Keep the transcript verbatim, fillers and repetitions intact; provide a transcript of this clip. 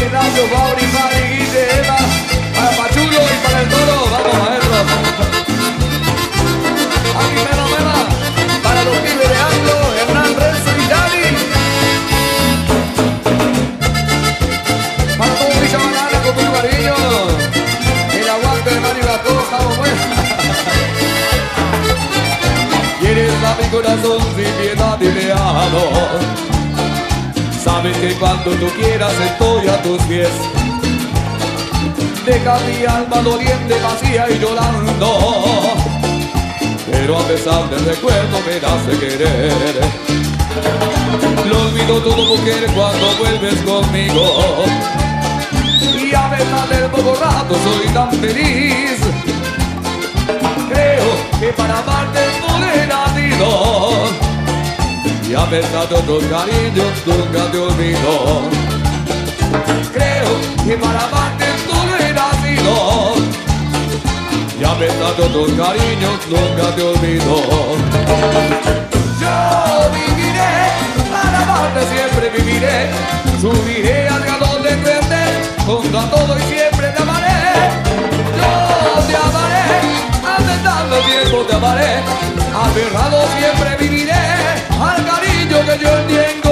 Ignacio, Fabri, Mari, Guille, Eva, para Pachulo y para el Toro. Vamos, maestro. Aquí mera, mera, para los pibes de Anglo, Hernán, Renzo y Dani. Para todo Villa Banana con mucho cariño. El aguante de Mario Gastón, estamos buenos. Quieres a mi corazón sin piedad y le amo. Sabes que cuando tú quieras estoy a tus pies. Deja mi alma doliente, vacía y llorando. Pero a pesar del recuerdo me das de querer. Lo olvido todo, mujer, cuando vuelves conmigo. Y a pesar del poco rato soy tan feliz. Creo que para amarte no he nacido. Y a pesar de otros cariños nunca te olvido. Creo que para amarte no he nacido. Y a pesar de otros cariños nunca te olvido. Yo viviré, para amarte siempre viviré. Subiré hacia donde tú estés, contra todo y siempre te amaré. Yo te amaré, hace tanto tiempo te amaré. Aferrado siempre viviré al cariño que yo entiendo.